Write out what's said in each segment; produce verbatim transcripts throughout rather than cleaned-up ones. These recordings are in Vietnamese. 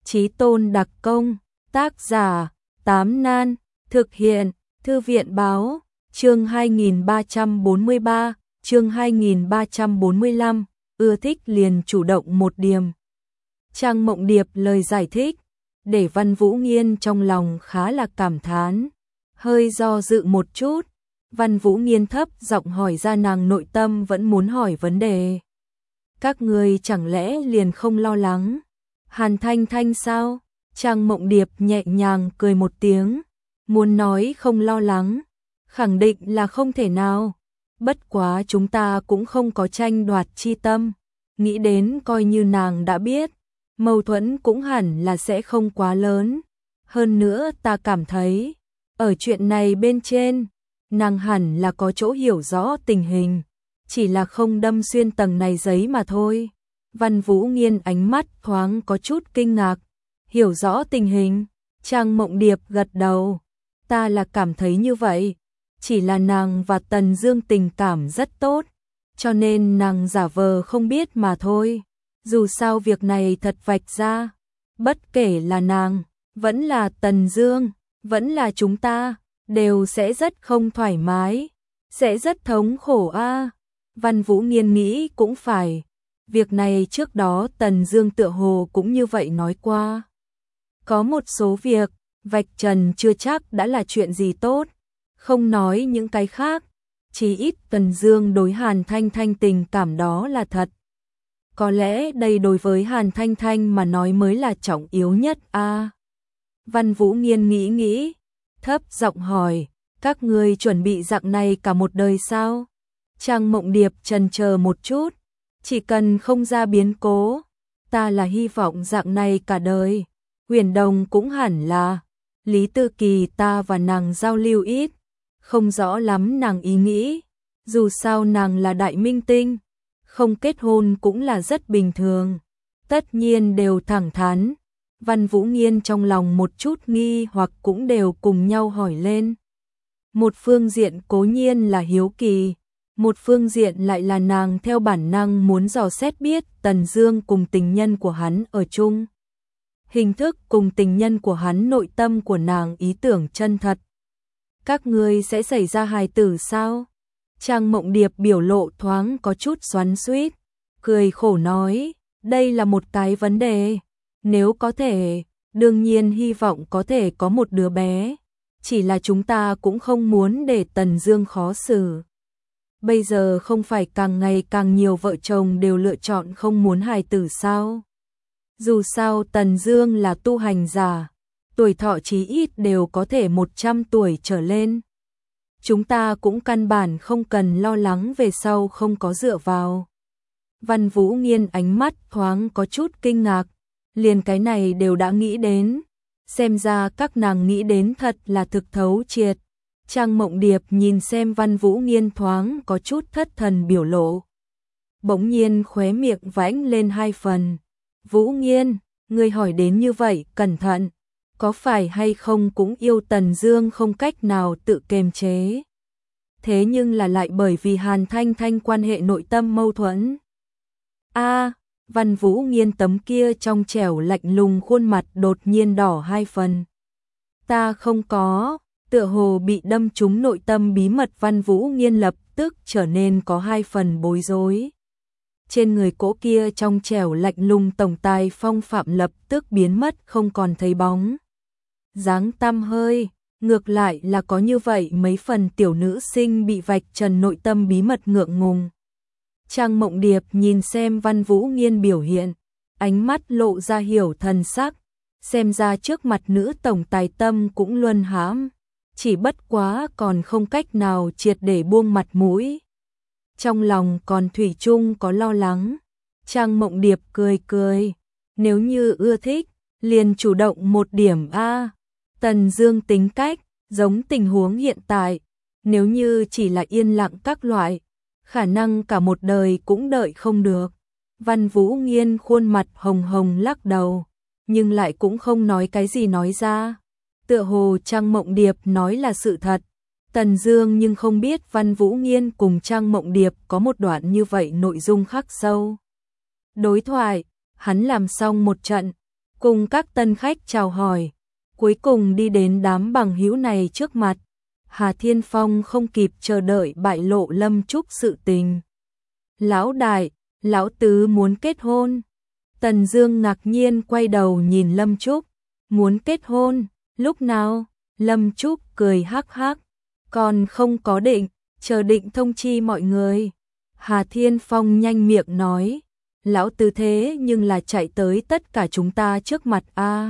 Chí tôn đặc công, tác giả, Tám Nan, thực hiện, Thư viện báo, chương hai nghìn ba trăm bốn mươi ba, chương hai nghìn ba trăm bốn mươi lăm, ưa thích liền chủ động một điểm. Trang Mộng Điệp lời giải thích, để Văn Vũ Nghiên trong lòng khá là cảm thán, hơi do dự một chút. Văn Vũ Nghiên thấp giọng hỏi ra nàng nội tâm vẫn muốn hỏi vấn đề. Các người chẳng lẽ liền không lo lắng? Hàn Thanh Thanh sao? Trang Mộng Điệp nhẹ nhàng cười một tiếng, muốn nói không lo lắng, khẳng định là không thể nào. Bất quá chúng ta cũng không có tranh đoạt chi tâm, nghĩ đến coi như nàng đã biết, mâu thuẫn cũng hẳn là sẽ không quá lớn. Hơn nữa ta cảm thấy, ở chuyện này bên trên, nàng hẳn là có chỗ hiểu rõ tình hình, chỉ là không đâm xuyên tầng này giấy mà thôi. Văn Vũ Nghiên ánh mắt thoáng có chút kinh ngạc, hiểu rõ tình hình. Trang Mộng Điệp gật đầu, ta là cảm thấy như vậy, chỉ là nàng và Tần Dương tình cảm rất tốt, cho nên nàng giả vờ không biết mà thôi. Dù sao việc này thật vạch ra, bất kể là nàng, vẫn là Tần Dương, vẫn là chúng ta, đều sẽ rất không thoải mái, sẽ rất thống khổ a. À. Văn Vũ Nghiên nghĩ cũng phải, việc này trước đó Tần Dương tựa hồ cũng như vậy nói qua. Có một số việc, vạch trần chưa chắc đã là chuyện gì tốt, không nói những cái khác, chỉ ít Tần Dương đối Hàn Thanh Thanh tình cảm đó là thật. Có lẽ đây đối với Hàn Thanh Thanh mà nói mới là trọng yếu nhất a. À. Văn Vũ Nghiên nghĩ nghĩ, thấp giọng hỏi, các ngươi chuẩn bị dạng này cả một đời sao? Trang Mộng Điệp chần chờ một chút, chỉ cần không ra biến cố, ta là hy vọng dạng này cả đời. Huyền Đồng cũng hẳn là. Lý Tư Kỳ ta và nàng giao lưu ít, không rõ lắm nàng ý nghĩ, dù sao nàng là đại minh tinh, không kết hôn cũng là rất bình thường. Tất nhiên đều thẳng thắn. Văn Vũ Nghiên trong lòng một chút nghi hoặc cũng đều cùng nhau hỏi lên. Một phương diện cố nhiên là hiếu kỳ, một phương diện lại là nàng theo bản năng muốn dò xét biết Tần Dương cùng tình nhân của hắn ở chung. Hình thức cùng tình nhân của hắn nội tâm của nàng ý tưởng chân thật. Các ngươi sẽ xảy ra hài tử sao? Trang Mộng Điệp biểu lộ thoáng có chút xoắn xuýt, cười khổ nói, đây là một cái vấn đề. Nếu có thể, đương nhiên hy vọng có thể có một đứa bé, chỉ là chúng ta cũng không muốn để Tần Dương khó xử. Bây giờ không phải càng ngày càng nhiều vợ chồng đều lựa chọn không muốn hài tử sao? Dù sao Tần Dương là tu hành giả, tuổi thọ chí ít đều có thể một trăm tuổi trở lên. Chúng ta cũng căn bản không cần lo lắng về sau không có dựa vào. Văn Vũ Nghiên ánh mắt thoáng có chút kinh ngạc, liền cái này đều đã nghĩ đến, xem ra các nàng nghĩ đến thật là thực thấu triệt. Trang Mộng Điệp nhìn xem Văn Vũ Nghiên thoáng có chút thất thần biểu lộ, bỗng nhiên khóe miệng vãnh lên hai phần. Vũ Nghiên, ngươi hỏi đến như vậy cẩn thận, có phải hay không cũng yêu Tần Dương không cách nào tự kiềm chế. Thế nhưng là lại bởi vì Hàn Thanh Thanh quan hệ nội tâm mâu thuẫn. A, à, Văn Vũ Nghiên tấm kia trong trẻo lạnh lùng khuôn mặt đột nhiên đỏ hai phần. Ta không có, tựa hồ bị đâm trúng nội tâm bí mật. Văn Vũ Nghiên lập tức trở nên có hai phần bối rối. Trên người cỗ kia trong trẻo lạnh lùng tổng tài phong phạm lập tức biến mất không còn thấy bóng dáng tăm hơi, ngược lại là có như vậy mấy phần tiểu nữ sinh bị vạch trần nội tâm bí mật ngượng ngùng. Trang Mộng Điệp nhìn xem Văn Vũ Nghiên biểu hiện, ánh mắt lộ ra hiểu thần sắc, xem ra trước mặt nữ tổng tài tâm cũng luân hãm, chỉ bất quá còn không cách nào triệt để buông mặt mũi. Trong lòng còn thủy chung có lo lắng. Trang Mộng Điệp cười cười, nếu như ưa thích, liền chủ động một điểm a. Tần Dương tính cách, giống tình huống hiện tại, nếu như chỉ là yên lặng các loại, khả năng cả một đời cũng đợi không được. Văn Vũ Nghiên khuôn mặt hồng hồng lắc đầu, nhưng lại cũng không nói cái gì nói ra. Tựa hồ Trang Mộng Điệp nói là sự thật. Tần Dương nhưng không biết Văn Vũ Nghiên cùng Trang Mộng Điệp có một đoạn như vậy nội dung khắc sâu. Đối thoại, hắn làm xong một trận, cùng các tân khách chào hỏi, cuối cùng đi đến đám bằng hữu này trước mặt. Hà Thiên Phong không kịp chờ đợi bại lộ Lâm Trúc sự tình. Lão đại, lão tứ muốn kết hôn. Tần Dương ngạc nhiên quay đầu nhìn Lâm Trúc, muốn kết hôn, lúc nào? Lâm Trúc cười hắc hắc, còn không có định, chờ định thông chi mọi người. Hà Thiên Phong nhanh miệng nói, lão tứ thế nhưng là chạy tới tất cả chúng ta trước mặt a. À.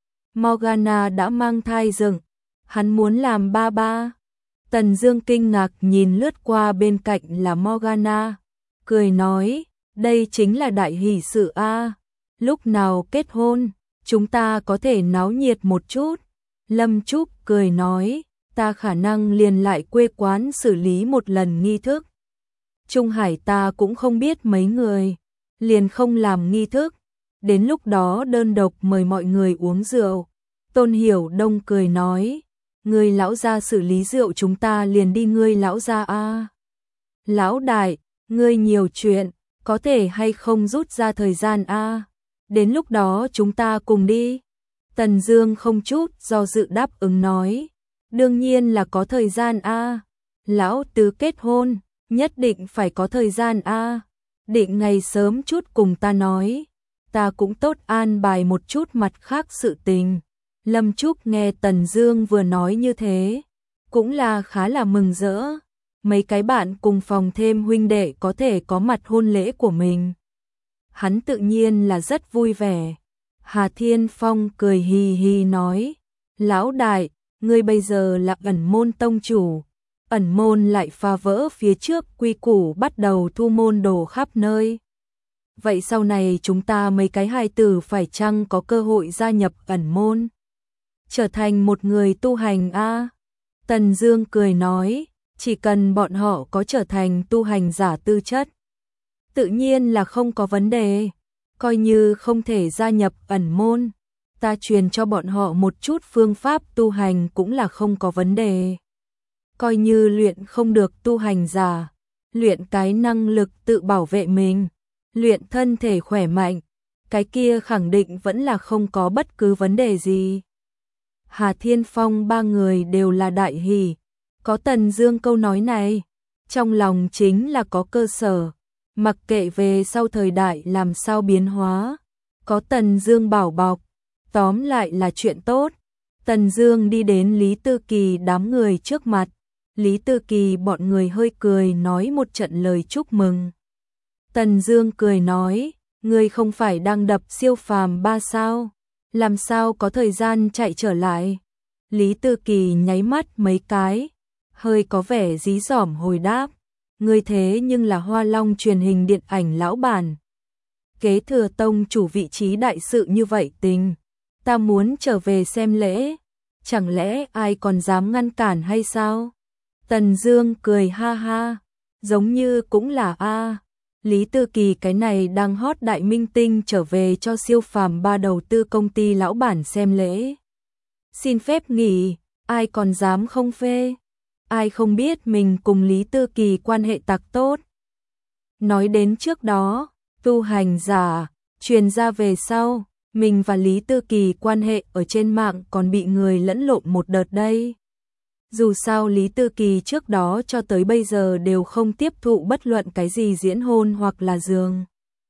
Morgana đã mang thai rừng, hắn muốn làm ba ba. Tần Dương kinh ngạc nhìn lướt qua bên cạnh là Morgana, cười nói, đây chính là đại hỷ sự a. À. Lúc nào kết hôn, chúng ta có thể náo nhiệt một chút. Lâm Trúc cười nói, ta khả năng liền lại quê quán xử lý một lần nghi thức. Trung Hải ta cũng không biết mấy người, liền không làm nghi thức. Đến lúc đó đơn độc mời mọi người uống rượu. Tôn Hiểu Đông cười nói, ngươi lão gia xử lý rượu chúng ta liền đi ngươi lão gia a. Lão đại, ngươi nhiều chuyện, có thể hay không rút ra thời gian a? Đến lúc đó chúng ta cùng đi. Tần Dương không chút do dự đáp ứng nói, đương nhiên là có thời gian a. Lão tứ kết hôn, nhất định phải có thời gian a. Định ngày sớm chút cùng ta nói, ta cũng tốt an bài một chút mặt khác sự tình. Lâm Trúc nghe Tần Dương vừa nói như thế, cũng là khá là mừng rỡ. Mấy cái bạn cùng phòng thêm huynh đệ có thể có mặt hôn lễ của mình. Hắn tự nhiên là rất vui vẻ. Hà Thiên Phong cười hì hì nói, lão đại, ngươi bây giờ là ẩn môn tông chủ. Ẩn môn lại phá vỡ phía trước quy củ bắt đầu thu môn đồ khắp nơi. Vậy sau này chúng ta mấy cái hài tử phải chăng có cơ hội gia nhập ẩn môn? Trở thành một người tu hành a? À? Tần Dương cười nói, chỉ cần bọn họ có trở thành tu hành giả tư chất, tự nhiên là không có vấn đề. Coi như không thể gia nhập ẩn môn, ta truyền cho bọn họ một chút phương pháp tu hành cũng là không có vấn đề. Coi như luyện không được tu hành giả, luyện cái năng lực tự bảo vệ mình, luyện thân thể khỏe mạnh, cái kia khẳng định vẫn là không có bất cứ vấn đề gì. Hà Thiên Phong ba người đều là đại hỷ, có Tần Dương câu nói này, trong lòng chính là có cơ sở, mặc kệ về sau thời đại làm sao biến hóa, có Tần Dương bảo bọc, tóm lại là chuyện tốt. Tần Dương đi đến Lý Tư Kỳ đám người trước mặt, Lý Tư Kỳ bọn người hơi cười nói một trận lời chúc mừng. Tần Dương cười nói, ngươi không phải đang đập siêu phàm ba sao, làm sao có thời gian chạy trở lại? Lý Tư Kỳ nháy mắt mấy cái, hơi có vẻ dí dỏm hồi đáp, ngươi thế nhưng là Hoa Long truyền hình điện ảnh lão bản, kế thừa tông chủ vị trí đại sự như vậy tình, ta muốn trở về xem lễ, chẳng lẽ ai còn dám ngăn cản hay sao? Tần Dương cười ha ha, giống như cũng là a. Lý Tư Kỳ cái này đang hot đại minh tinh trở về cho siêu phàm ba đầu tư công ty lão bản xem lễ. Xin phép nghỉ, ai còn dám không phê? Ai không biết mình cùng Lý Tư Kỳ quan hệ tặc tốt. Nói đến trước đó, tu hành giả, truyền ra về sau, mình và Lý Tư Kỳ quan hệ ở trên mạng còn bị người lẫn lộn một đợt đây. Dù sao Lý Tư Kỳ trước đó cho tới bây giờ đều không tiếp thụ bất luận cái gì diễn hôn hoặc là giường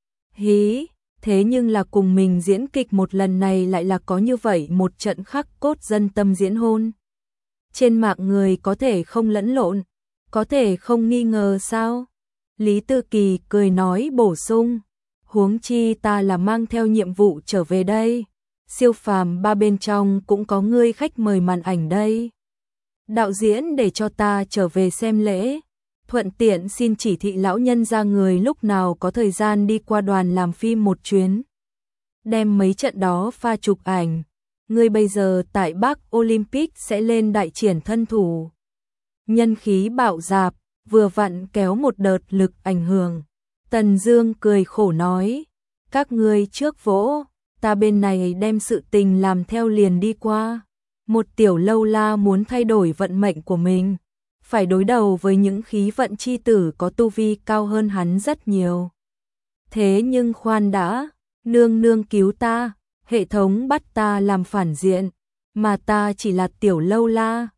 hí, thế nhưng là cùng mình diễn kịch một lần này lại là có như vậy một trận khắc cốt dân tâm diễn hôn. Trên mạng người có thể không lẫn lộn, có thể không nghi ngờ sao? Lý Tư Kỳ cười nói bổ sung, huống chi ta là mang theo nhiệm vụ trở về đây, siêu phàm ba bên trong cũng có ngươi khách mời màn ảnh đây. Đạo diễn để cho ta trở về xem lễ, thuận tiện xin chỉ thị lão nhân ra người lúc nào có thời gian đi qua đoàn làm phim một chuyến. Đem mấy trận đó pha chụp ảnh, ngươi bây giờ tại Bắc Olympic sẽ lên đại triển thân thủ. Nhân khí bạo dạp, vừa vặn kéo một đợt lực ảnh hưởng. Tần Dương cười khổ nói, các ngươi trước vỗ, ta bên này đem sự tình làm theo liền đi qua. Một tiểu lâu la muốn thay đổi vận mệnh của mình, phải đối đầu với những khí vận chi tử có tu vi cao hơn hắn rất nhiều. Thế nhưng khoan đã, nương nương cứu ta, Hệ thống bắt ta làm phản diện, mà ta chỉ là tiểu lâu la.